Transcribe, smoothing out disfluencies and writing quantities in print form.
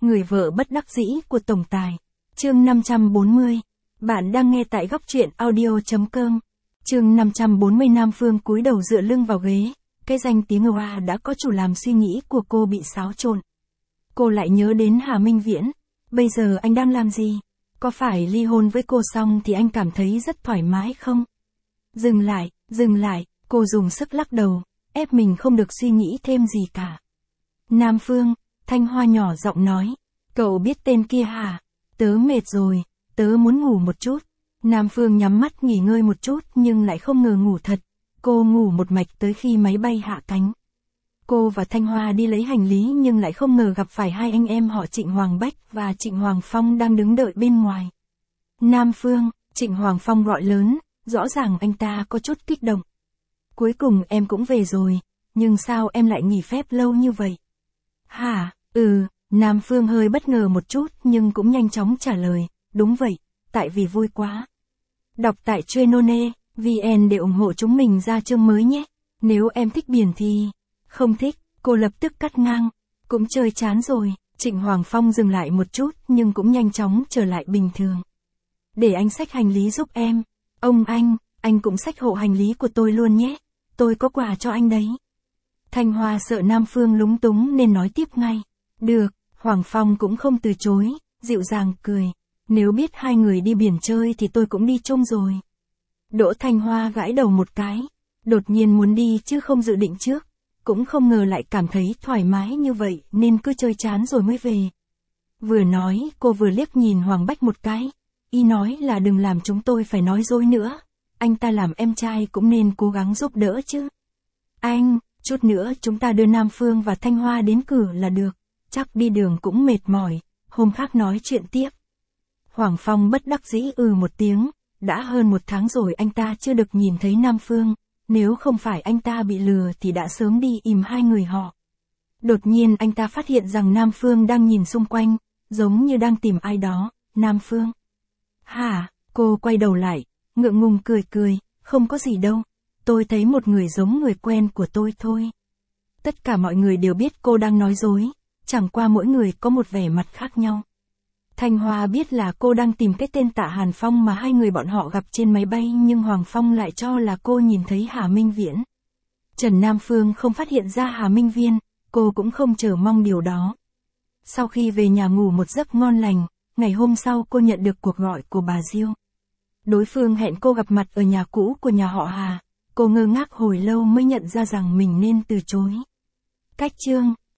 Người vợ bất đắc dĩ của tổng tài. Chương 540. Bạn đang nghe tại góc truyện audio.com. Chương 540. Nam Phương cúi đầu dựa lưng vào ghế, cái danh tiếng oa đã có chủ làm suy nghĩ của cô bị xáo trộn. Cô lại nhớ đến Hà Minh Viễn. Bây giờ anh đang làm gì? Có phải ly hôn với cô xong thì anh cảm thấy rất thoải mái không? Dừng lại, cô dùng sức lắc đầu, ép mình không được suy nghĩ thêm gì cả. Nam Phương, Thanh Hoa nhỏ giọng nói, cậu biết tên kia hả? Tớ mệt rồi, tớ muốn ngủ một chút. Nam Phương nhắm mắt nghỉ ngơi một chút nhưng lại không ngờ ngủ thật. Cô ngủ một mạch tới khi máy bay hạ cánh. Cô và Thanh Hoa đi lấy hành lý nhưng lại không ngờ gặp phải hai anh em họ Trịnh Hoàng Bách và Trịnh Hoàng Phong đang đứng đợi bên ngoài. Nam Phương, Trịnh Hoàng Phong gọi lớn, rõ ràng anh ta có chút kích động. Cuối cùng em cũng về rồi, nhưng sao em lại nghỉ phép lâu như vậy? Hả, Nam Phương hơi bất ngờ một chút nhưng cũng nhanh chóng trả lời, đúng vậy, tại vì vui quá. Đọc tại Trainone.vn để ủng hộ chúng mình ra chương mới nhé. Nếu em thích biển thì... Không thích, cô lập tức cắt ngang. Cũng chơi chán rồi. Trịnh Hoàng Phong dừng lại một chút nhưng cũng nhanh chóng trở lại bình thường. Để anh xách hành lý giúp em. Anh cũng xách hộ hành lý của tôi luôn nhé. Tôi có quà cho anh đấy. Thanh Hoa sợ Nam Phương lúng túng nên nói tiếp ngay. Được, Hoàng Phong cũng không từ chối, dịu dàng cười. Nếu biết hai người đi biển chơi thì tôi cũng đi chung rồi. Đỗ Thanh Hoa gãi đầu một cái. Đột nhiên muốn đi chứ không dự định trước. Cũng không ngờ lại cảm thấy thoải mái như vậy nên cứ chơi chán rồi mới về. Vừa nói cô vừa liếc nhìn Hoàng Bách một cái. Y nói là đừng làm chúng tôi phải nói dối nữa. Anh ta làm em trai cũng nên cố gắng giúp đỡ chứ. Anh, chút nữa chúng ta đưa Nam Phương và Thanh Hoa đến cửa là được. Chắc đi đường cũng mệt mỏi, hôm khác nói chuyện tiếp. Hoàng Phong bất đắc dĩ một tiếng, đã hơn một tháng rồi anh ta chưa được nhìn thấy Nam Phương. Nếu không phải anh ta bị lừa thì đã sớm đi ìm hai người họ. Đột nhiên anh ta phát hiện rằng Nam Phương đang nhìn xung quanh, giống như đang tìm ai đó. Nam Phương. Hả, cô quay đầu lại, ngượng ngùng cười, không có gì đâu. Tôi thấy một người giống người quen của tôi thôi. Tất cả mọi người đều biết cô đang nói dối, chẳng qua mỗi người có một vẻ mặt khác nhau. Thanh Hoa biết là cô đang tìm cái tên Tạ Hàn Phong mà hai người bọn họ gặp trên máy bay nhưng Hoàng Phong lại cho là cô nhìn thấy Hà Minh Viễn. Trần Nam Phương không phát hiện ra Hà Minh Viễn, cô cũng không chờ mong điều đó. Sau khi về nhà ngủ một giấc ngon lành, ngày hôm sau cô nhận được cuộc gọi của bà Diêu. Đối phương hẹn cô gặp mặt ở nhà cũ của nhà họ Hà, cô ngơ ngác hồi lâu mới nhận ra rằng mình nên từ chối. Cách chương